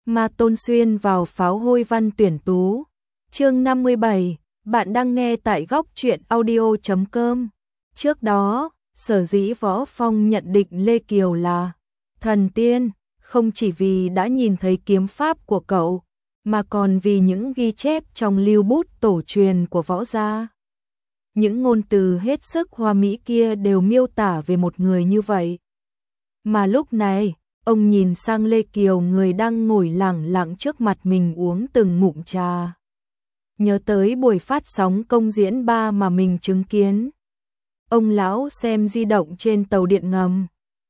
Ma Tôn xuyên vào pháo hôi văn tuyển tú. Chương 57, bạn đang nghe tại góc truyện audio.com. Trước đó, sở dĩ Võ Phong nhận định Lê Kiều là thần tiên, không chỉ vì đã nhìn thấy kiếm pháp của cậu, mà còn vì những ghi chép trong lưu bút tổ truyền của Võ gia. Những ngôn từ hết sức hoa mỹ kia đều miêu tả về một người như vậy. Mà lúc này, ông nhìn sang Lê Kiều, người đang ngồi lẳng lặng trước mặt mình uống từng ngụm trà. Nhớ tới buổi phát sóng công diễn 3 mà mình chứng kiến. Ông lão xem di động trên tàu điện ngầm.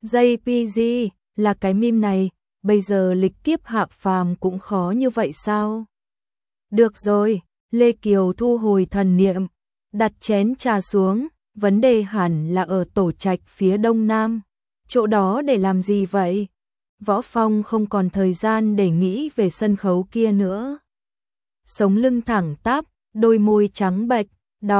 JPG là cái meme này, bây giờ lịch kiếp hạ phàm cũng khó như vậy sao? Được rồi, Lê Kiều thu hồi thần niệm, đặt chén trà xuống, vấn đề hẳn là ở tổ trạch phía đông nam. Chỗ đó để làm gì vậy? Võ Phong không còn thời gian để nghĩ về sân khấu kia nữa. Sống lưng thẳng tắp, đôi môi trắng bệch,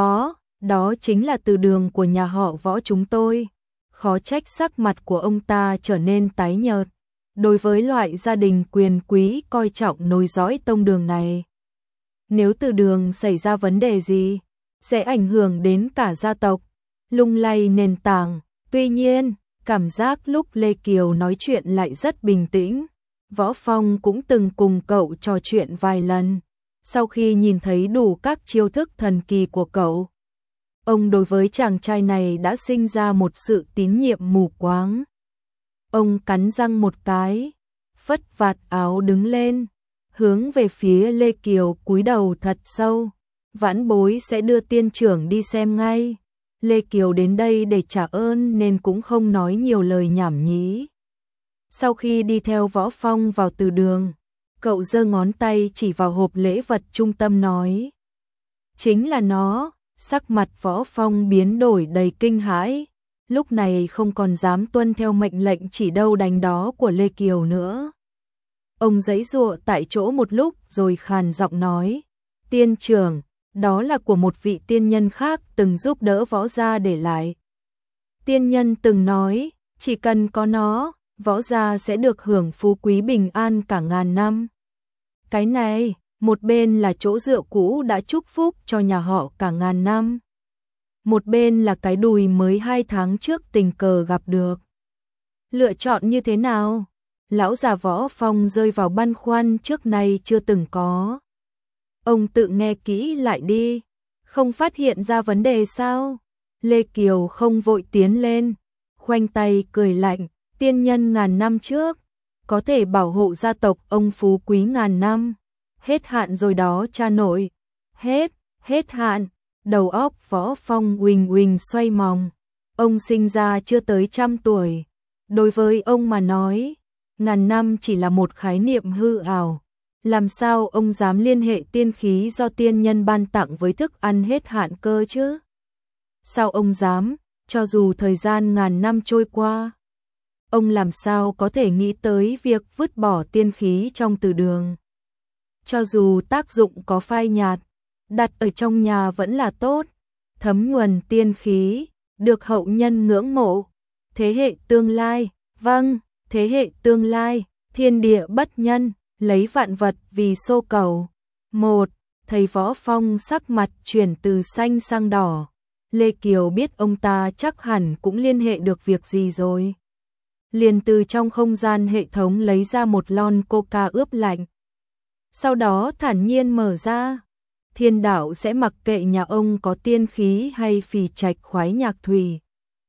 đó chính là từ đường của nhà họ Võ chúng tôi. Khó trách sắc mặt của ông ta trở nên tái nhợt. Đối với loại gia đình quyền quý coi trọng nối dõi tông đường này, nếu từ đường xảy ra vấn đề gì, sẽ ảnh hưởng đến cả gia tộc, lung lay nền tảng. Tuy nhiên, cảm giác lúc Lê Kiều nói chuyện lại rất bình tĩnh. Võ Phong cũng từng cùng cậu trò chuyện vài lần. Sau khi nhìn thấy đủ các chiêu thức thần kỳ của cậu, ông đối với chàng trai này đã sinh ra một sự tín nhiệm mù quáng. Ông cắn răng một cái, phất vạt áo đứng lên, hướng về phía Lê Kiều cúi đầu thật sâu. Vãn bối sẽ đưa tiên trưởng đi xem ngay. Lê Kiều đến đây để trả ơn nên cũng không nói nhiều lời nhảm nhí. Sau khi đi theo Võ Phong vào từ đường, cậu giơ ngón tay chỉ vào hộp lễ vật trung tâm nói: chính là nó. Sắc mặt Võ Phong biến đổi đầy kinh hãi, lúc này không còn dám tuân theo mệnh lệnh chỉ đâu đánh đó của Lê Kiều nữa. Ông giãy giụa tại chỗ một lúc rồi khàn giọng nói: tiên trưởng, đó là của một vị tiên nhân khác từng giúp đỡ Võ gia để lại. Tiên nhân từng nói, chỉ cần có nó, Võ gia sẽ được hưởng phú quý bình an cả ngàn năm. Cái này, một bên là chỗ dựa cũ đã chúc phúc cho nhà họ cả ngàn năm, một bên là cái đùi mới 2 tháng trước tình cờ gặp được. Lựa chọn như thế nào? Lão già Võ Phong rơi vào băn khoăn trước nay chưa từng có. Ông tự nghe kỹ lại đi, không phát hiện ra vấn đề sao? Lê Kiều không vội tiến lên, khoanh tay cười lạnh: tiên nhân ngàn năm trước, có thể bảo hộ gia tộc ông phú quý ngàn năm. Hết hạn rồi đó cha nội. Hết hạn. Đầu óc Võ Phong uỳnh uỳnh xoay vòng. Ông sinh ra chưa tới 100 tuổi. Đối với ông mà nói, ngàn năm chỉ là một khái niệm hư ảo. Làm sao ông dám liên hệ tiên khí do tiên nhân ban tặng với thức ăn hết hạn cơ chứ? Sao ông dám, cho dù thời gian ngàn năm trôi qua? Ông làm sao có thể nghĩ tới việc vứt bỏ tiên khí trong từ đường? Cho dù tác dụng có phai nhạt, đặt ở trong nhà vẫn là tốt, thấm nhuần tiên khí, được hậu nhân ngưỡng mộ. Thế hệ tương lai, vâng, thế hệ tương lai, thiên địa bất nhân, lấy vạn vật vì xô cầu. Thầy Võ Phong sắc mặt chuyển từ xanh sang đỏ. Lê Kiều biết ông ta chắc hẳn cũng liên hệ được việc gì rồi. Liền từ trong không gian hệ thống lấy ra một lon coca ướp lạnh. Sau đó thản nhiên mở ra. Thiên đạo sẽ mặc kệ nhà ông có tiên khí hay phì trạch khoái nhạc thủy.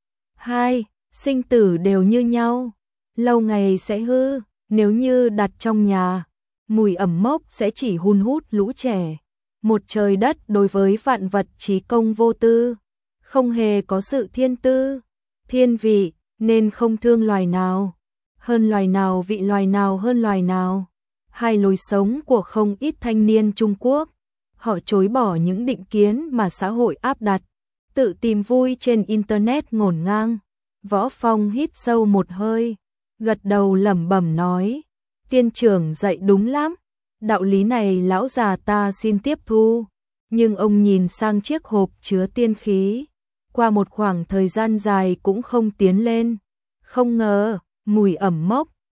Sinh tử đều như nhau, lâu ngày sẽ hư. Nếu như đặt trong nhà, mùi ẩm mốc sẽ chỉ hun hút lũ trẻ. Một trời đất đối với vạn vật trí công vô tư, không hề có sự thiên tư, thiên vị, nên không thương loài nào hơn loài nào, vị loài nào hơn loài nào. Hai lối sống của không ít thanh niên Trung Quốc. Họ chối bỏ những định kiến mà xã hội áp đặt, tự tìm vui trên internet ngổn ngang. Võ Phong hít sâu một hơi, gật đầu lẩm bẩm nói: tiên trưởng dạy đúng lắm, đạo lý này lão già ta xin tiếp thu. Nhưng ông nhìn sang chiếc hộp chứa tiên khí, qua một khoảng thời gian dài cũng không tiến lên. Không ngờ, mùi ẩm mốc,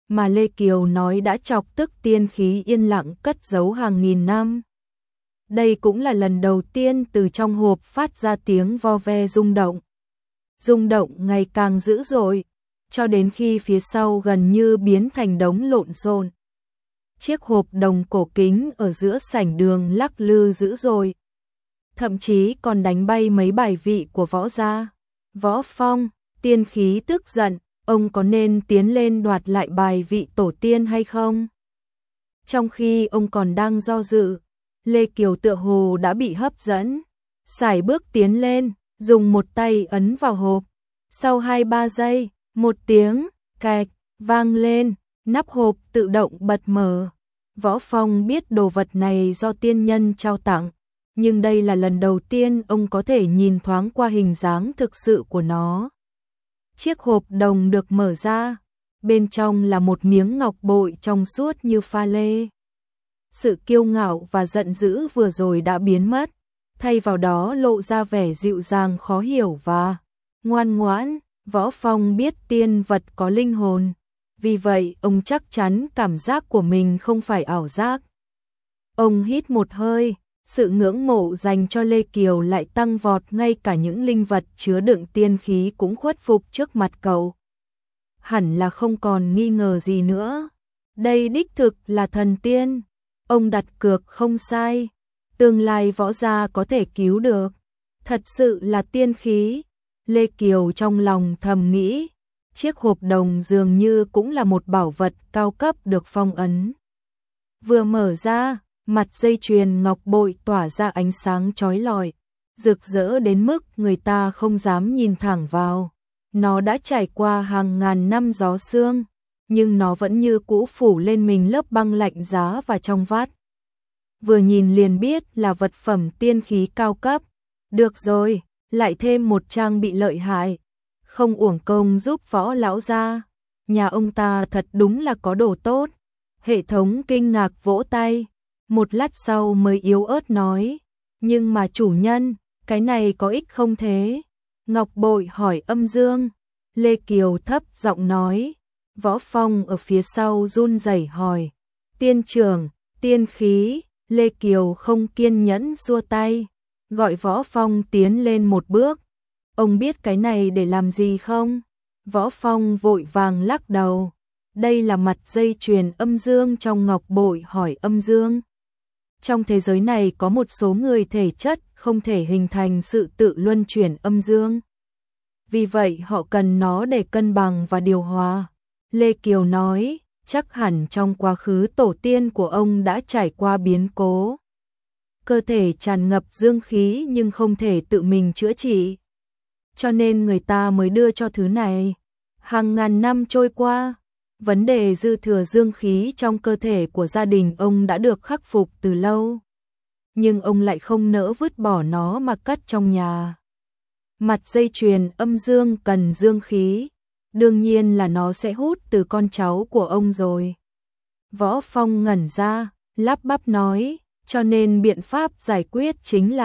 mà Lê Kiều nói đã chọc tức tiên khí yên lặng cất giấu hàng nghìn năm. Đây cũng là lần đầu tiên từ trong hộp phát ra tiếng vo ve rung động. Rung động ngày càng dữ dội, cho đến khi phía sau gần như biến thành đống lộn xộn. Chiếc hộp đồng cổ kính ở giữa sảnh đường lắc lư dữ dội, thậm chí còn đánh bay mấy bài vị của Võ gia. Võ Phong, tiên khí tức giận, ông có nên tiến lên đoạt lại bài vị tổ tiên hay không? Trong khi ông còn đang do dự, Lê Kiều tựa hồ đã bị hấp dẫn, sải bước tiến lên, dùng một tay ấn vào hộp. Sau 2-3 giây, một tiếng cạch vang lên, nắp hộp tự động bật mở. Võ Phong biết đồ vật này do tiên nhân trao tặng, nhưng đây là lần đầu tiên ông có thể nhìn thoáng qua hình dáng thực sự của nó. Chiếc hộp đồng được mở ra, bên trong là một miếng ngọc bội trong suốt như pha lê. Sự kiêu ngạo và giận dữ vừa rồi đã biến mất, thay vào đó lộ ra vẻ dịu dàng khó hiểu và ngoan ngoãn. Võ Phong biết tiên vật có linh hồn, vì vậy ông chắc chắn cảm giác của mình không phải ảo giác. Ông hít một hơi, sự ngưỡng mộ dành cho Lê Kiều lại tăng vọt, ngay cả những linh vật chứa đựng tiên khí cũng khuất phục trước mặt cậu. Hẳn là không còn nghi ngờ gì nữa. Đây đích thực là thần tiên. Ông đặt cược không sai. Tương lai Võ gia có thể cứu được. Thật sự là tiên khí. Lê Kiều trong lòng thầm nghĩ. Chiếc hộp đồng dường như cũng là một bảo vật cao cấp được phong ấn. Vừa mở ra, mặt dây chuyền ngọc bội tỏa ra ánh sáng chói lọi, rực rỡ đến mức người ta không dám nhìn thẳng vào. Nó đã trải qua hàng ngàn năm gió sương, nhưng nó vẫn như cũ phủ lên mình lớp băng lạnh giá và trong vắt. Vừa nhìn liền biết là vật phẩm tiên khí cao cấp. Được rồi, lại thêm một trang bị lợi hại. Không uổng công giúp Võ lão gia. Nhà ông ta thật đúng là có đồ tốt. Hệ thống kinh ngạc vỗ tay. Một lát sau mới yếu ớt nói. Nhưng mà chủ nhân, cái này có ích không thế? Ngọc bội hỏi Âm Dương. Lê Kiều thấp giọng nói. Võ Phong ở phía sau run rẩy hỏi. Tiên trưởng, tiên khí. Lê Kiều không kiên nhẫn xua tay, gọi Võ Phong tiến lên một bước. Ông biết cái này để làm gì không? Võ Phong vội vàng lắc đầu. Đây là mặt dây chuyền âm dương trong ngọc bội hỏi Âm Dương. Trong thế giới này có một số người thể chất không thể hình thành sự tự luân chuyển âm dương. Vì vậy họ cần nó để cân bằng và điều hòa. Lê Kiều nói, chắc hẳn trong quá khứ tổ tiên của ông đã trải qua biến cố. Cơ thể tràn ngập dương khí nhưng không thể tự mình chữa trị. Cho nên người ta mới đưa cho thứ này. Hàng ngàn năm trôi qua, vấn đề dư thừa dương khí trong cơ thể của gia đình ông đã được khắc phục từ lâu. Nhưng ông lại không nỡ vứt bỏ nó mà cất trong nhà. Mặt dây chuyền âm dương cần dương khí. Đương nhiên là nó sẽ hút từ con cháu của ông rồi. Võ Phong ngẩn ra, lắp bắp nói, cho nên biện pháp giải quyết chính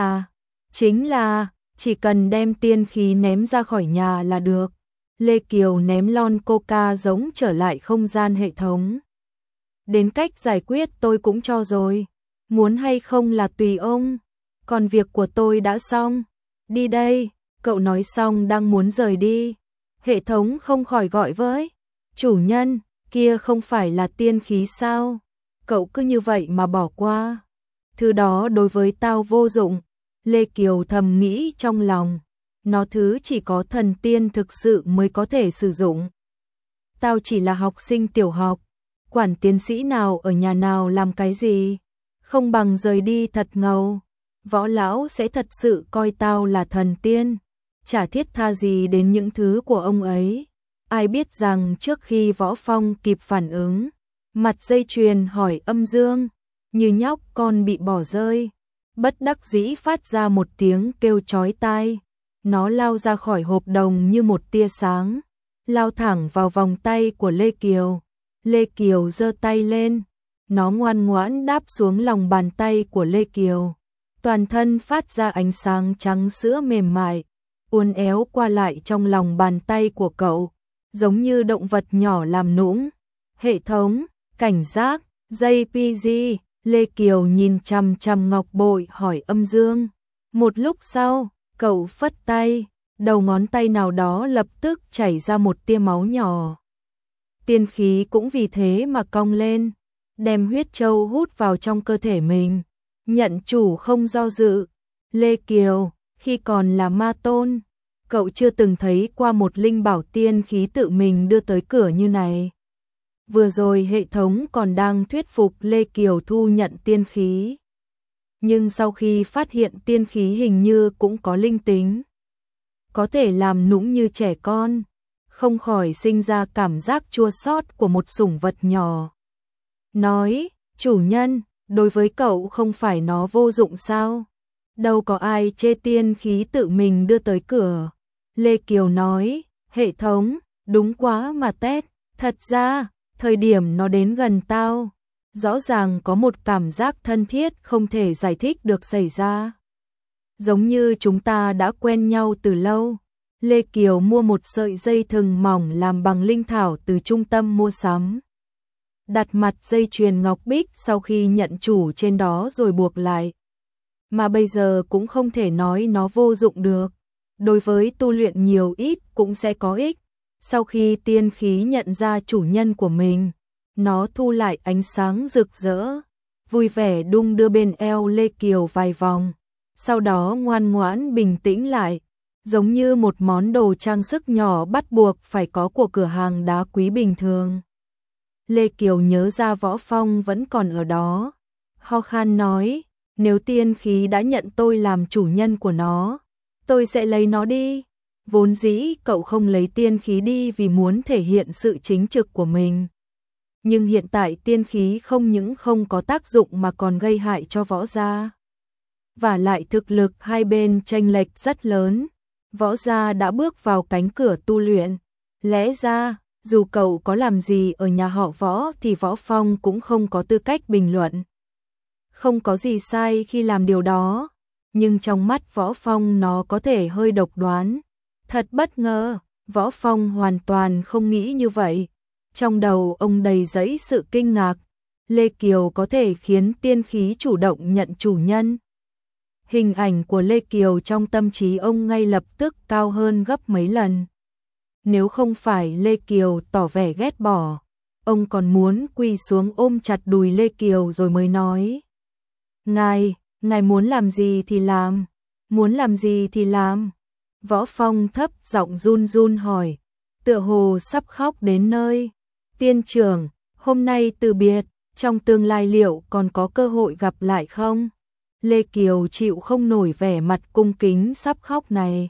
là, chỉ cần đem tiên khí ném ra khỏi nhà là được. Lê Kiều ném lon coca giống trở lại không gian hệ thống. Đến cách giải quyết tôi cũng cho rồi, muốn hay không là tùy ông, còn việc của tôi đã xong. Đi đây, cậu nói xong đang muốn rời đi. Hệ thống không khỏi gọi với, chủ nhân, kia không phải là tiên khí sao? Cậu cứ như vậy mà bỏ qua. Thứ đó đối với tao vô dụng. Lê Kiều thầm nghĩ trong lòng, nó thứ chỉ có thần tiên thực sự mới có thể sử dụng. Tao chỉ là học sinh tiểu học, quản tiến sĩ nào ở nhà nào làm cái gì, không bằng rời đi thật ngầu. Võ lão sẽ thật sự coi tao là thần tiên. Chả thiết tha gì đến những thứ của ông ấy. Ai biết rằng trước khi Võ Phong kịp phản ứng, mặt dây chuyền hỏi Âm Dương, như nhóc con bị bỏ rơi, bất đắc dĩ phát ra một tiếng kêu chói tai. Nó lao ra khỏi hộp đồng như một tia sáng, lao thẳng vào vòng tay của Lê Kiều. Lê Kiều giơ tay lên, nó ngoan ngoãn đáp xuống lòng bàn tay của Lê Kiều. Toàn thân phát ra ánh sáng trắng sữa mềm mại, uốn éo qua lại trong lòng bàn tay của cậu, giống như động vật nhỏ làm nũng. Hệ thống, cảnh giác, JPG, Lê Kiều nhìn chằm chằm ngọc bội hỏi âm dương. Một lúc sau, cậu phất tay, đầu ngón tay nào đó lập tức chảy ra một tia máu nhỏ. Tiên khí cũng vì thế mà cong lên, đem huyết châu hút vào trong cơ thể mình. Nhận chủ không do dự. Lê Kiều, khi còn là ma tôn, cậu chưa từng thấy qua một linh bảo tiên khí tự mình đưa tới cửa như này. Vừa rồi hệ thống còn đang thuyết phục Lê Kiều thu nhận tiên khí. Nhưng sau khi phát hiện tiên khí hình như cũng có linh tính, có thể làm nũng như trẻ con, không khỏi sinh ra cảm giác chua xót của một sủng vật nhỏ. Nói, chủ nhân, đối với cậu không phải nó vô dụng sao? Đâu có ai chê tiên khí tự mình đưa tới cửa. Lê Kiều nói, hệ thống, đúng quá mà tét, thật ra, thời điểm nó đến gần tao, rõ ràng có một cảm giác thân thiết không thể giải thích được xảy ra. Giống như chúng ta đã quen nhau từ lâu. Lê Kiều mua một sợi dây thừng mỏng làm bằng linh thảo từ trung tâm mua sắm. Đặt mặt dây chuyền ngọc bích sau khi nhận chủ trên đó rồi buộc lại. Mà bây giờ cũng không thể nói nó vô dụng được. Đối với tu luyện nhiều ít cũng sẽ có ích. Sau khi tiên khí nhận ra chủ nhân của mình, nó thu lại ánh sáng rực rỡ, vui vẻ đung đưa bên eo Lê Kiều vài vòng. Sau đó ngoan ngoãn bình tĩnh lại, giống như một món đồ trang sức nhỏ bắt buộc phải có của cửa hàng đá quý bình thường. Lê Kiều nhớ ra Võ Phong vẫn còn ở đó. Ho khan nói, nếu tiên khí đã nhận tôi làm chủ nhân của nó, tôi sẽ lấy nó đi. Vốn dĩ cậu không lấy tiên khí đi vì muốn thể hiện sự chính trực của mình. Nhưng hiện tại tiên khí không những không có tác dụng mà còn gây hại cho võ gia. Và lại thực lực hai bên chênh lệch rất lớn. Võ gia đã bước vào cánh cửa tu luyện. Lẽ ra, dù cậu có làm gì ở nhà họ Võ thì Võ Phong cũng không có tư cách bình luận. Không có gì sai khi làm điều đó, nhưng trong mắt Võ Phong nó có thể hơi độc đoán. Thật bất ngờ, Võ Phong hoàn toàn không nghĩ như vậy. Trong đầu ông đầy dẫy sự kinh ngạc, Lê Kiều có thể khiến tiên khí chủ động nhận chủ nhân. Hình ảnh của Lê Kiều trong tâm trí ông ngay lập tức cao hơn gấp mấy lần. Nếu không phải Lê Kiều tỏ vẻ ghét bỏ, ông còn muốn quỳ xuống ôm chặt đùi Lê Kiều rồi mới nói. Ngài muốn làm gì thì làm, muốn làm gì thì làm. Võ Phong thấp giọng run run hỏi, tựa hồ sắp khóc đến nơi. Tiên trưởng, hôm nay từ biệt, trong tương lai liệu còn có cơ hội gặp lại không? Lê Kiều chịu không nổi vẻ mặt cung kính sắp khóc này.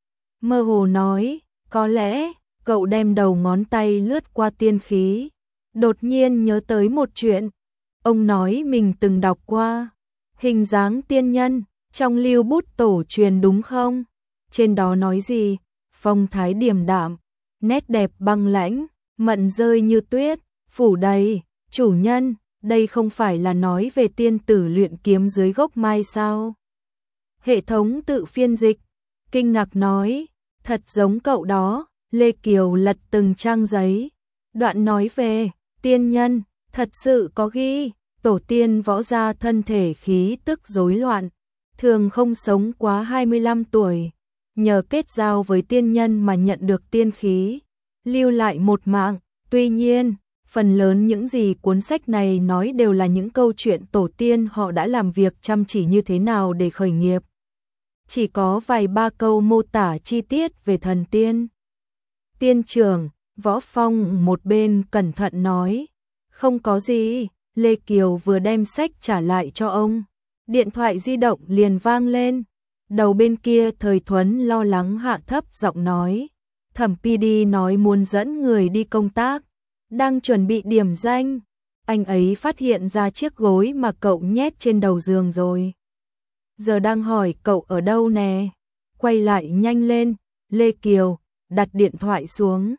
Mơ hồ nói, có lẽ, cậu đem đầu ngón tay lướt qua tiên khí. Đột nhiên nhớ tới một chuyện. Ông nói mình từng đọc qua. Hình dáng tiên nhân, trong lưu bút tổ truyền đúng không? Trên đó nói gì? Phong thái điềm đạm, nét đẹp băng lãnh, mận rơi như tuyết, phủ đầy. Chủ nhân, đây không phải là nói về tiên tử luyện kiếm dưới gốc mai sao? Hệ thống tự phiên dịch, kinh ngạc nói, thật giống cậu đó. Lê Kiều lật từng trang giấy, đoạn nói về tiên nhân, thật sự có ghi, tổ tiên Võ gia thân thể khí tức rối loạn, thường không sống quá 25 tuổi, nhờ kết giao với tiên nhân mà nhận được tiên khí, lưu lại một mạng. Tuy nhiên, phần lớn những gì cuốn sách này nói đều là những câu chuyện tổ tiên họ đã làm việc chăm chỉ như thế nào để khởi nghiệp. Chỉ có vài ba câu mô tả chi tiết về thần tiên. Tiên trưởng, Võ Phong một bên cẩn thận nói, không có gì. Lê Kiều vừa đem sách trả lại cho ông, điện thoại di động liền vang lên. Đầu bên kia Thời Thuấn lo lắng hạ thấp giọng nói, Thẩm PD nói muốn dẫn người đi công tác, đang chuẩn bị điểm danh. Anh ấy phát hiện ra chiếc gối mà cậu nhét trên đầu giường rồi. Giờ đang hỏi cậu ở đâu nè. Quay lại nhanh lên. Lê Kiều đặt điện thoại xuống.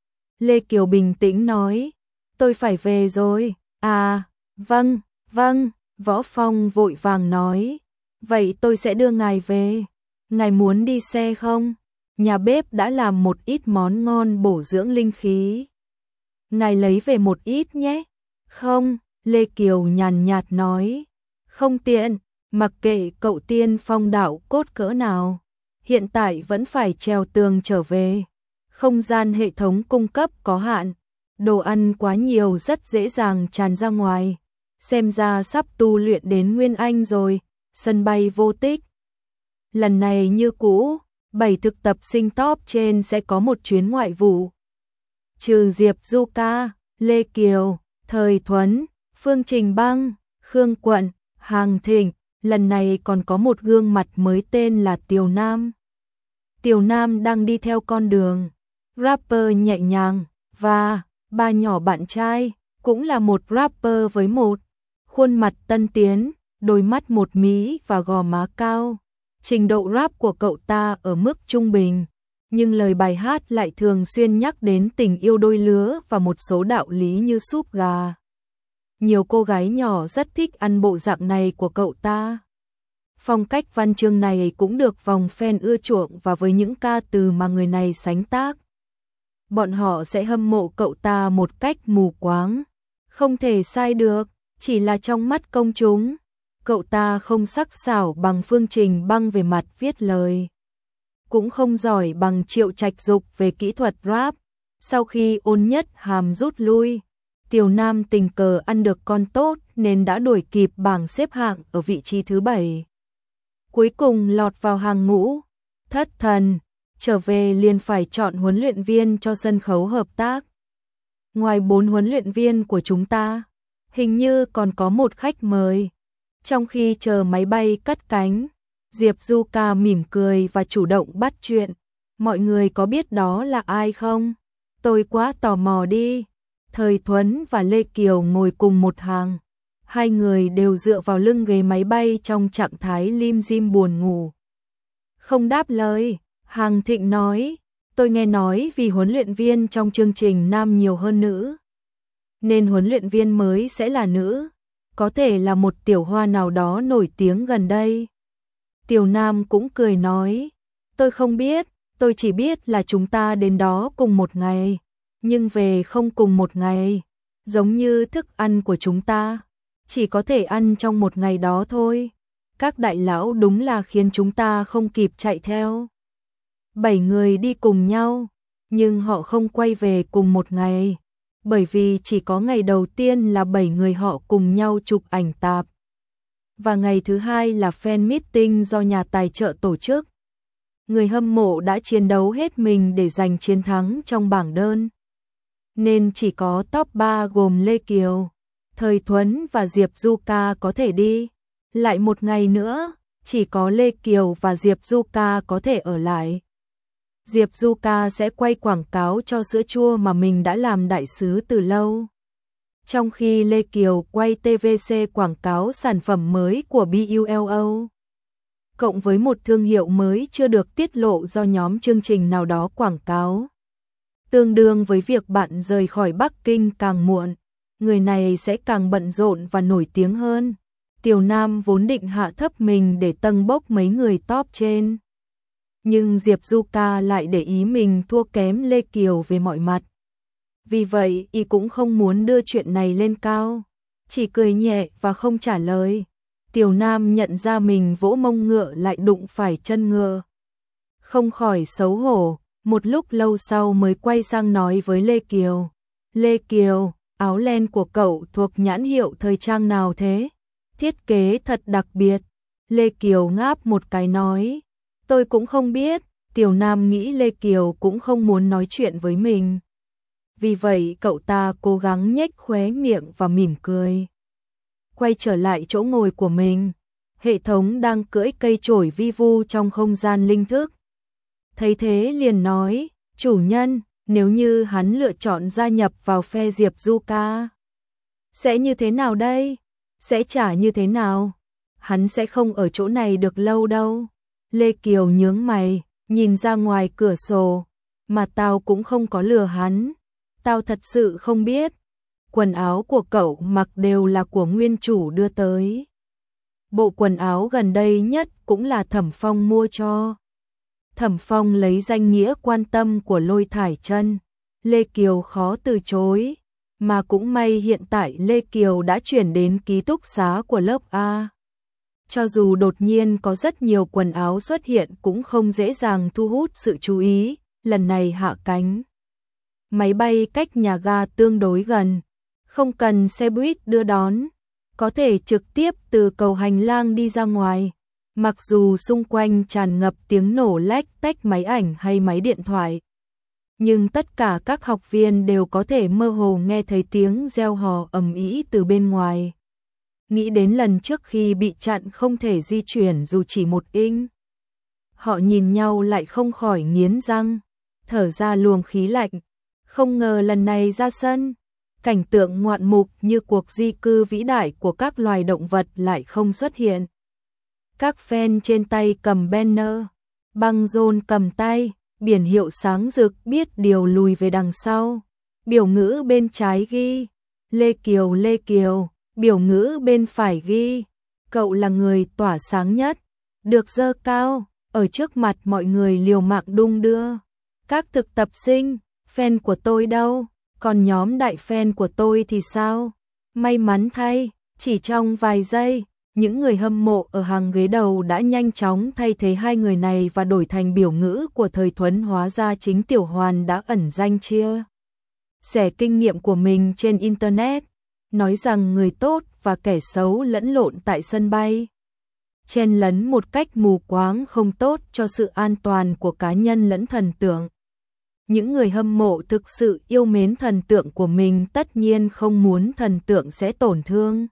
Lê Kiều bình tĩnh nói, tôi phải về rồi. À, vâng, vâng. Võ Phong vội vàng nói, vậy tôi sẽ đưa ngài về. Ngài muốn đi xe không? Nhà bếp đã làm một ít món ngon bổ dưỡng linh khí. ngài lấy về một ít nhé. Không, Lê Kiều nhàn nhạt nói, không tiện, mặc kệ cậu tiên phong đạo cốt cỡ nào, hiện tại vẫn phải trèo tường trở về. Không gian hệ thống cung cấp có hạn, đồ ăn quá nhiều rất dễ dàng tràn ra ngoài. Xem ra sắp tu luyện đến Nguyên Anh rồi, sân bay vô tích. Lần này như cũ, 7 thực tập sinh top trên sẽ có một chuyến ngoại vụ. Trừ Diệp Du Ca, Lê Kiều, Thời Thuấn, Phương Trình Băng, Khương Quận, Hàng Thịnh, lần này còn có một gương mặt mới tên là Tiểu Nam. Tiểu Nam đang đi theo con đường rapper nhẹ nhàng, và ba nhỏ bạn trai, cũng là một rapper với một khuôn mặt tân tiến, đôi mắt một mí và gò má cao. Trình độ rap của cậu ta ở mức trung bình, nhưng lời bài hát lại thường xuyên nhắc đến tình yêu đôi lứa và một số đạo lý như súp gà. Nhiều cô gái nhỏ rất thích ăn bộ dạng này của cậu ta. Phong cách văn chương này cũng được vòng fan ưa chuộng, và với những ca từ mà người này sáng tác, bọn họ sẽ hâm mộ cậu ta một cách mù quáng. Không thể sai được, chỉ là trong mắt công chúng, cậu ta không sắc sảo bằng Phương Trình Băng về mặt viết lời, cũng không giỏi bằng Triệu Trạch Dục về kỹ thuật rap. Sau khi Ôn Nhất Hàm rút lui, Tiểu Nam tình cờ ăn được con tốt nên đã đuổi kịp bảng xếp hạng ở vị trí thứ 7. Cuối cùng lọt vào hàng ngũ. Thất thần, trở về liền phải chọn huấn luyện viên cho sân khấu hợp tác. Ngoài 4 huấn luyện viên của chúng ta, hình như còn có một khách mời. Trong khi chờ máy bay cất cánh, Diệp Du Ca mỉm cười và chủ động bắt chuyện. Mọi người có biết đó là ai không? Tôi quá tò mò đi. Thời Thuấn và Lê Kiều ngồi cùng một hàng. Hai người đều dựa vào lưng ghế máy bay trong trạng thái lim dim buồn ngủ. Không đáp lời, Hàng Thịnh nói, tôi nghe nói vì huấn luyện viên trong chương trình nam nhiều hơn nữ, nên huấn luyện viên mới sẽ là nữ, có thể là một tiểu hoa nào đó nổi tiếng gần đây. Tiểu Nam cũng cười nói, tôi không biết, tôi chỉ biết là chúng ta đến đó cùng một ngày, nhưng về không cùng một ngày, giống như thức ăn của chúng ta, chỉ có thể ăn trong một ngày đó thôi. Các đại lão đúng là khiến chúng ta không kịp chạy theo. 7 người đi cùng nhau, nhưng họ không quay về cùng một ngày, bởi vì chỉ có ngày đầu tiên là 7 người họ cùng nhau chụp ảnh tạp, và ngày thứ hai là fan meeting do nhà tài trợ tổ chức. Người hâm mộ đã chiến đấu hết mình để giành chiến thắng trong bảng đơn, nên chỉ có top 3 gồm Lê Kiều, Thời Thuấn và Diệp Du Ca có thể đi. Lại một ngày nữa, chỉ có Lê Kiều và Diệp Du Ca có thể ở lại. Diệp Du Ca sẽ quay quảng cáo cho sữa chua mà mình đã làm đại sứ từ lâu, trong khi Lê Kiều quay TVC quảng cáo sản phẩm mới của BULO, cộng với một thương hiệu mới chưa được tiết lộ do nhóm chương trình nào đó quảng cáo. Tương đương với việc bạn rời khỏi Bắc Kinh càng muộn, người này sẽ càng bận rộn và nổi tiếng hơn. Tiểu Nam vốn định hạ thấp mình để tâng bốc mấy người top trên, nhưng Diệp Du Ca lại để ý mình thua kém Lê Kiều về mọi mặt. Vì vậy, y cũng không muốn đưa chuyện này lên cao, chỉ cười nhẹ và không trả lời. Tiểu Nam nhận ra mình vỗ mông ngựa lại đụng phải chân ngựa, không khỏi xấu hổ, một lúc lâu sau mới quay sang nói với Lê Kiều. Lê Kiều, áo len của cậu thuộc nhãn hiệu thời trang nào thế? Thiết kế thật đặc biệt. Lê Kiều ngáp một cái nói, tôi cũng không biết. Tiểu Nam nghĩ Lê Kiều cũng không muốn nói chuyện với mình, vì vậy cậu ta cố gắng nhếch khóe miệng và mỉm cười. Quay trở lại chỗ ngồi của mình, hệ thống đang cưỡi cây chổi vi vu trong không gian linh thức. Thấy thế liền nói, chủ nhân, nếu như hắn lựa chọn gia nhập vào phe Diệp Du Ca, sẽ như thế nào đây? Sẽ trả như thế nào? Hắn sẽ không ở chỗ này được lâu đâu. Lê Kiều nhướng mày, nhìn ra ngoài cửa sổ, mà tao cũng không có lừa hắn. Tao thật sự không biết. Quần áo của cậu mặc đều là của nguyên chủ đưa tới. Bộ quần áo gần đây nhất cũng là Thẩm Phong mua cho. Thẩm Phong lấy danh nghĩa quan tâm của Lôi Thải Chân. Lê Kiều khó từ chối, Mà cũng may hiện tại Lê Kiều đã chuyển đến ký túc xá của lớp A. Cho dù đột nhiên có rất nhiều quần áo xuất hiện cũng không dễ dàng thu hút sự chú ý, lần này hạ cánh. Máy bay cách nhà ga tương đối gần, không cần xe buýt đưa đón, có thể trực tiếp từ cầu hành lang đi ra ngoài. Mặc dù xung quanh tràn ngập tiếng nổ lách tách máy ảnh hay máy điện thoại, nhưng tất cả các học viên đều có thể mơ hồ nghe thấy tiếng reo hò ầm ĩ từ bên ngoài. Nghĩ đến lần trước khi bị chặn không thể di chuyển dù chỉ một inch. Họ nhìn nhau lại không khỏi nghiến răng, thở ra luồng khí lạnh. Không ngờ lần này ra sân, cảnh tượng ngoạn mục như cuộc di cư vĩ đại của các loài động vật lại không xuất hiện. Các fan trên tay cầm banner, băng rôn cầm tay, biển hiệu sáng rực biết điều lùi về đằng sau. Biểu ngữ bên trái ghi, Lê Kiều Lê Kiều, biểu ngữ bên phải ghi, cậu là người tỏa sáng nhất, được giơ cao, ở trước mặt mọi người liều mạng đung đưa. Các thực tập sinh, fan của tôi đâu, còn nhóm đại fan của tôi thì sao? May mắn thay, chỉ trong vài giây, những người hâm mộ ở hàng ghế đầu đã nhanh chóng thay thế hai người này và đổi thành biểu ngữ của thời Thuấn. Hóa ra chính Tiểu Hoàn đã ẩn danh chia sẻ kinh nghiệm của mình trên Internet, nói rằng người tốt và kẻ xấu lẫn lộn tại sân bay. Chen lấn một cách mù quáng không tốt cho sự an toàn của cá nhân lẫn thần tượng. Những người hâm mộ thực sự yêu mến thần tượng của mình tất nhiên không muốn thần tượng sẽ tổn thương.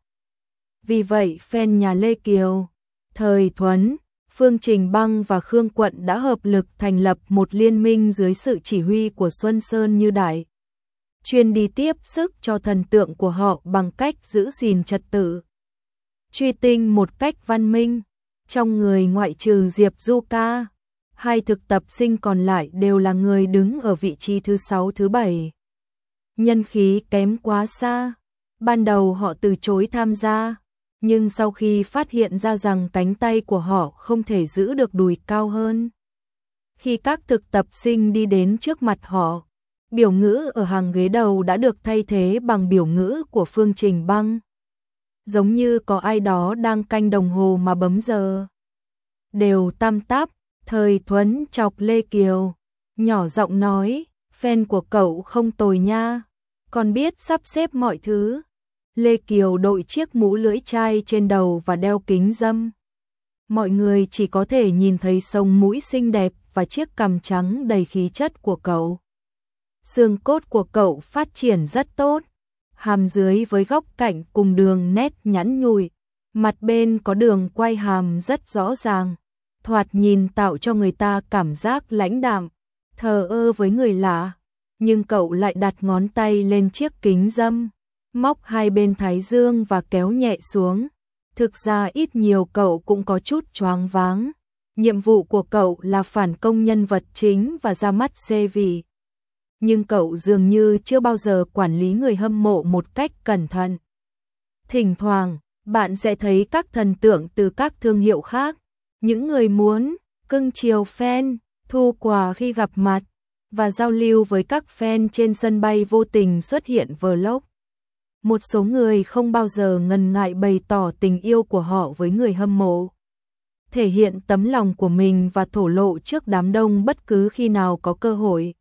Vì vậy fan nhà Lê Kiều, thời Thuấn, Phương Trình Băng và Khương Quận đã hợp lực thành lập một liên minh dưới sự chỉ huy của Xuân Sơn Như Đại, chuyên đi tiếp sức cho thần tượng của họ bằng cách giữ gìn trật tự, truy tinh một cách văn minh. Trong người ngoại trừ Diệp Du Ca, hai thực tập sinh còn lại đều là người đứng ở vị trí thứ 6 thứ 7. Nhân khí kém quá xa, ban đầu họ từ chối tham gia, nhưng sau khi phát hiện ra rằng cánh tay của họ không thể giữ được đùi cao hơn. Khi các thực tập sinh đi đến trước mặt họ, biểu ngữ ở hàng ghế đầu đã được thay thế bằng biểu ngữ của Phương Trình Băng. Giống như có ai đó đang canh đồng hồ mà bấm giờ. Đều tăm tắp, thời Thuấn chọc Lê Kiều, nhỏ giọng nói, fan của cậu không tồi nha, còn biết sắp xếp mọi thứ. Lê Kiều đội chiếc mũ lưỡi chai trên đầu và đeo kính râm. Mọi người chỉ có thể nhìn thấy sống mũi xinh đẹp và chiếc cằm trắng đầy khí chất của cậu. Xương cốt của cậu phát triển rất tốt, hàm dưới với góc cạnh cùng đường nét nhẵn nhụi, mặt bên có đường quay hàm rất rõ ràng, thoạt nhìn tạo cho người ta cảm giác lãnh đạm, thờ ơ với người lạ. Nhưng cậu lại đặt ngón tay lên chiếc kính râm, móc hai bên thái dương và kéo nhẹ xuống. Thực ra ít nhiều cậu cũng có chút choáng váng. Nhiệm vụ của cậu là phản công nhân vật chính và ra mắt xê vị. Nhưng cậu dường như chưa bao giờ quản lý người hâm mộ một cách cẩn thận. Thỉnh thoảng, bạn sẽ thấy các thần tượng từ các thương hiệu khác, những người muốn cưng chiều fan, thu quà khi gặp mặt và giao lưu với các fan trên sân bay vô tình xuất hiện vlog. Một số người không bao giờ ngần ngại bày tỏ tình yêu của họ với người hâm mộ, thể hiện tấm lòng của mình và thổ lộ trước đám đông bất cứ khi nào có cơ hội.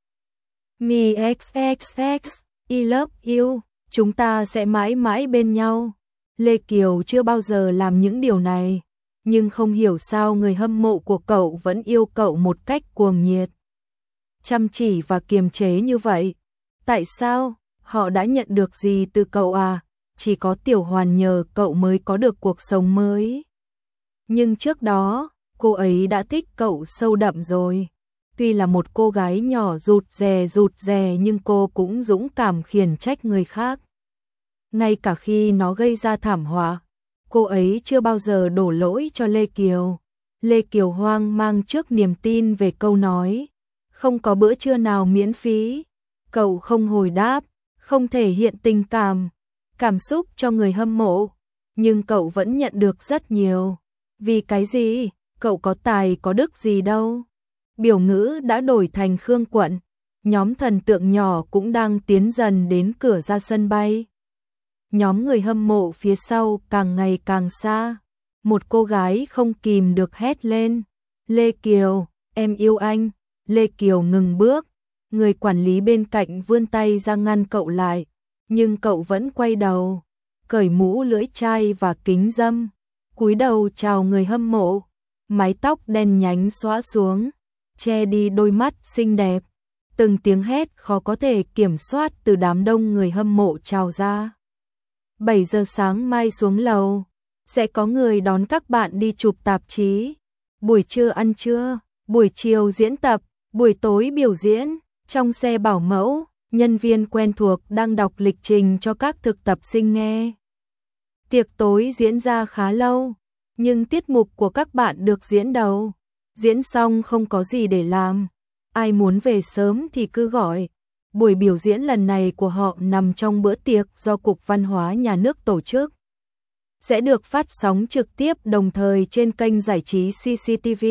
Me XXX, I love you, chúng ta sẽ mãi mãi bên nhau. Lê Kiều chưa bao giờ làm những điều này, nhưng không hiểu sao người hâm mộ của cậu vẫn yêu cậu một cách cuồng nhiệt, chăm chỉ và kiềm chế như vậy. Tại sao? Họ đã nhận được gì từ cậu à? Chỉ có Tiểu Hoàn nhờ cậu mới có được cuộc sống mới. Nhưng trước đó, cô ấy đã thích cậu sâu đậm rồi. Tuy là một cô gái nhỏ rụt rè nhưng cô cũng dũng cảm khiển trách người khác. Ngay cả khi nó gây ra thảm họa, cô ấy chưa bao giờ đổ lỗi cho Lê Kiều. Lê Kiều hoang mang trước niềm tin về câu nói, không có bữa trưa nào miễn phí. Cậu không hồi đáp, không thể hiện tình cảm xúc cho người hâm mộ, nhưng cậu vẫn nhận được rất nhiều. Vì cái gì? Cậu có tài có đức gì đâu. Biểu ngữ đã đổi thành Khương Quận, nhóm thần tượng nhỏ cũng đang tiến dần đến cửa ra sân bay. Nhóm người hâm mộ phía sau càng ngày càng xa. Một cô gái không kìm được hét lên. Lê Kiều, em yêu anh. Lê Kiều ngừng bước. Người quản lý bên cạnh vươn tay ra ngăn cậu lại. Nhưng cậu vẫn quay đầu. Cởi mũ lưỡi chai và kính râm. Cúi đầu chào người hâm mộ. Mái tóc đen nhánh xõa xuống. Che đi đôi mắt xinh đẹp. Từng tiếng hét khó có thể kiểm soát từ đám đông người hâm mộ trào ra. 7 giờ sáng mai xuống lầu, sẽ có người đón các bạn đi chụp tạp chí. Buổi trưa ăn trưa, buổi chiều diễn tập, buổi tối biểu diễn. Trong xe bảo mẫu, nhân viên quen thuộc đang đọc lịch trình cho các thực tập sinh nghe. Tiệc tối diễn ra khá lâu, nhưng tiết mục của các bạn được diễn đầu. Diễn xong không có gì để làm. Ai muốn về sớm thì cứ gọi. Buổi biểu diễn lần này của họ nằm trong bữa tiệc do Cục Văn hóa Nhà nước tổ chức. Sẽ được phát sóng trực tiếp đồng thời trên kênh giải trí CCTV.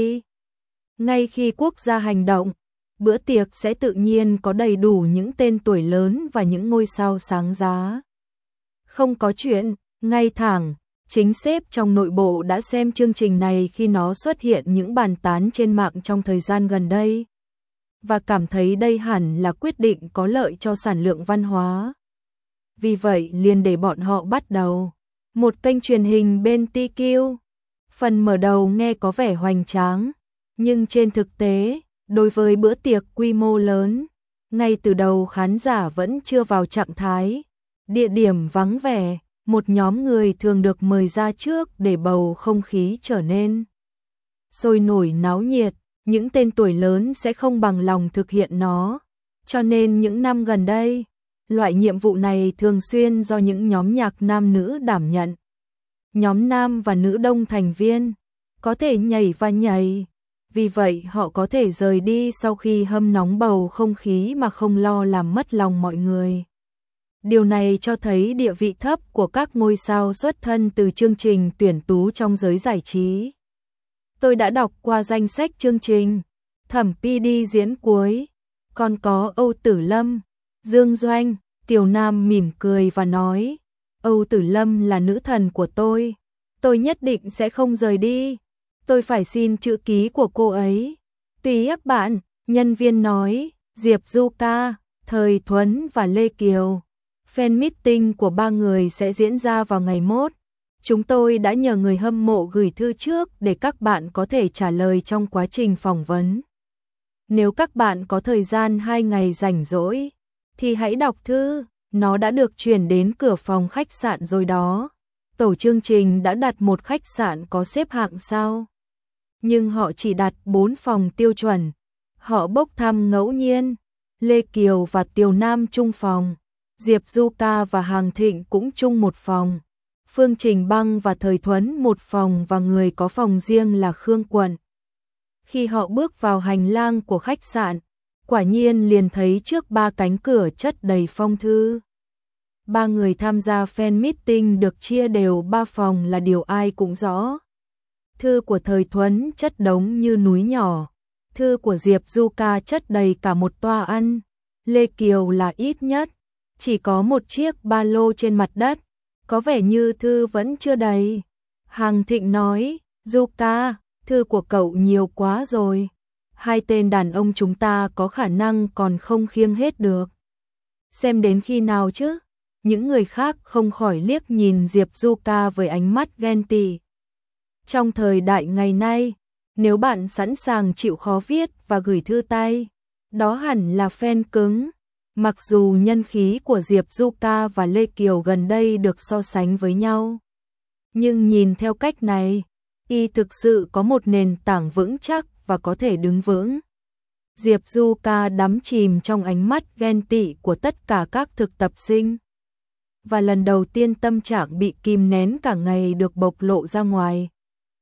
Ngay khi quốc gia hành động, bữa tiệc sẽ tự nhiên có đầy đủ những tên tuổi lớn và những ngôi sao sáng giá. Không có chuyện, ngay thẳng, chính sếp trong nội bộ đã xem chương trình này khi nó xuất hiện những bàn tán trên mạng trong thời gian gần đây. Và cảm thấy đây hẳn là quyết định có lợi cho sản lượng văn hóa. Vì vậy liền để bọn họ bắt đầu. Một kênh truyền hình bên TQ. Phần mở đầu nghe có vẻ hoành tráng, nhưng trên thực tế, đối với bữa tiệc quy mô lớn, ngay từ đầu khán giả vẫn chưa vào trạng thái. Địa điểm vắng vẻ, một nhóm người thường được mời ra trước để bầu không khí trở nên sôi nổi náo nhiệt. Những tên tuổi lớn sẽ không bằng lòng thực hiện nó. Cho nên những năm gần đây, loại nhiệm vụ này thường xuyên do những nhóm nhạc nam nữ đảm nhận. Nhóm nam và nữ đông thành viên, có thể nhảy và nhảy. Vì vậy họ có thể rời đi sau khi hâm nóng bầu không khí mà không lo làm mất lòng mọi người. Điều này cho thấy địa vị thấp của các ngôi sao xuất thân từ chương trình tuyển tú trong giới giải trí. Tôi đã đọc qua danh sách chương trình, Thẩm PD diễn cuối, còn có Âu Tử Lâm, Dương Doanh. Tiểu Nam mỉm cười và nói, Âu Tử Lâm là nữ thần của tôi nhất định sẽ không rời đi, tôi phải xin chữ ký của cô ấy. Tùy các bạn, nhân viên nói, Diệp Du Ca, Thời Thuấn và Lê Kiều. Fan meeting của ba người sẽ diễn ra vào ngày mốt. Chúng tôi đã nhờ người hâm mộ gửi thư trước để các bạn có thể trả lời trong quá trình phỏng vấn. Nếu các bạn có thời gian 2 ngày rảnh rỗi, thì hãy đọc thư, nó đã được chuyển đến cửa phòng khách sạn rồi đó. Tổ chương trình đã đặt một khách sạn có xếp hạng sao. Nhưng họ chỉ đặt 4 phòng tiêu chuẩn. Họ bốc thăm ngẫu nhiên. Lê Kiều và Tiểu Nam chung phòng. Diệp Du Ca và Hàng Thịnh cũng chung một phòng. Phương Trình Băng và Thời Thuấn một phòng và người có phòng riêng là Khương Quận. Khi họ bước vào hành lang của khách sạn, quả nhiên liền thấy trước 3 cánh cửa chất đầy phong thư. 3 người tham gia fan meeting được chia đều 3 phòng là điều ai cũng rõ. Thư của Thời Thuấn chất đống như núi nhỏ. Thư của Diệp Du Ca chất đầy cả một toa ăn. Lê Kiều là ít nhất, chỉ có một chiếc ba lô trên mặt đất. Có vẻ như thư vẫn chưa đầy. Hàng Thịnh nói, Du Ca, thư của cậu nhiều quá rồi. 2 tên đàn ông chúng ta có khả năng còn không khiêng hết được. Xem đến khi nào chứ? Những người khác không khỏi liếc nhìn Diệp Du Ca với ánh mắt ghen tị. Trong thời đại ngày nay, nếu bạn sẵn sàng chịu khó viết và gửi thư tay, đó hẳn là fan cứng. Mặc dù nhân khí của Diệp Du Ca và Lê Kiều gần đây được so sánh với nhau, nhưng nhìn theo cách này, y thực sự có một nền tảng vững chắc và có thể đứng vững. Diệp Du Ca đắm chìm trong ánh mắt ghen tị của tất cả các thực tập sinh. Và lần đầu tiên tâm trạng bị kìm nén cả ngày được bộc lộ ra ngoài.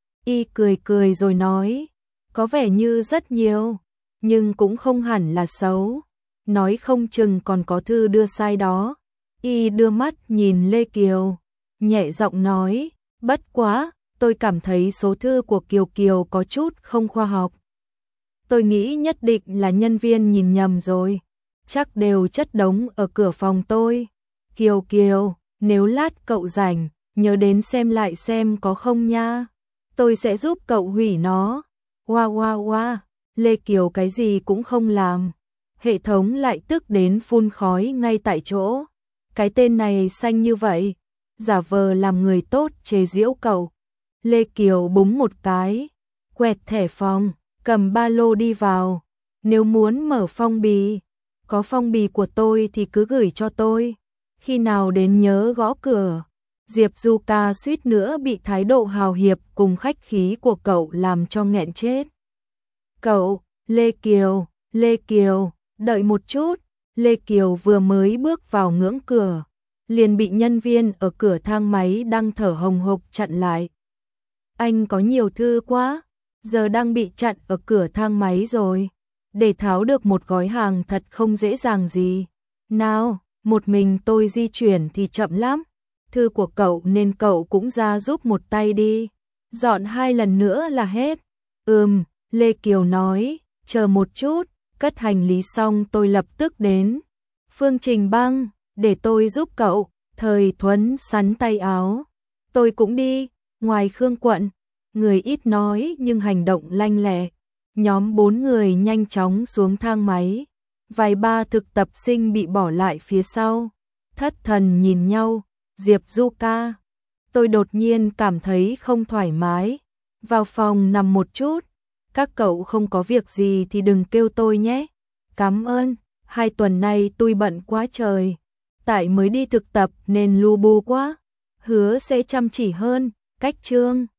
Y cười cười rồi nói, có vẻ như rất nhiều, nhưng cũng không hẳn là xấu. Nói không chừng còn có thư đưa sai đó. Y đưa mắt nhìn Lê Kiều, nhẹ giọng nói, bất quá, tôi cảm thấy số thư của Kiều Kiều có chút không khoa học. Tôi nghĩ nhất định là nhân viên nhìn nhầm rồi. chắc đều chất đống ở cửa phòng tôi. Kiều Kiều, nếu lát cậu rảnh, nhớ đến xem lại xem có không nha. Tôi sẽ giúp cậu hủy nó. Oa oa oa, Lê Kiều cái gì cũng không làm. Hệ thống lại tức đến phun khói ngay tại chỗ. Cái tên này xanh như vậy, giả vờ làm người tốt chế giễu cậu. Lê Kiều búng một cái, quẹt thẻ phòng, cầm ba lô đi vào. Nếu muốn mở phong bì, có phong bì của tôi thì cứ gửi cho tôi. Khi nào đến nhớ gõ cửa. Diệp Du Ca suýt nữa bị thái độ hào hiệp cùng khách khí của cậu làm cho nghẹn chết. Cậu, Lê Kiều, đợi một chút. Lê Kiều vừa mới bước vào ngưỡng cửa, liền bị nhân viên ở cửa thang máy đang thở hồng hộc chặn lại. Anh có nhiều thư quá, giờ đang bị chặn ở cửa thang máy rồi. Để tháo được một gói hàng thật không dễ dàng gì. Nào, một mình tôi di chuyển thì chậm lắm. Thư của cậu nên cậu cũng ra giúp một tay đi. Dọn 2 lần nữa là hết. Lê Kiều nói, chờ một chút, cất hành lý xong tôi lập tức đến. Phương Trình Băng, để tôi giúp cậu. Thời Thuấn sắn tay áo. Tôi cũng đi. Ngoài Khương Quận, người ít nói nhưng hành động lanh lẹ. Nhóm 4 người nhanh chóng xuống thang máy. Vài ba thực tập sinh bị bỏ lại phía sau. Thất thần nhìn nhau. Diệp Du Ca, tôi đột nhiên cảm thấy không thoải mái. Vào phòng nằm một chút. Các cậu không có việc gì thì đừng kêu tôi nhé. Cảm ơn, 2 tuần nay tôi bận quá trời. Tại mới đi thực tập nên lu bu quá. Hứa sẽ chăm chỉ hơn. Cách chương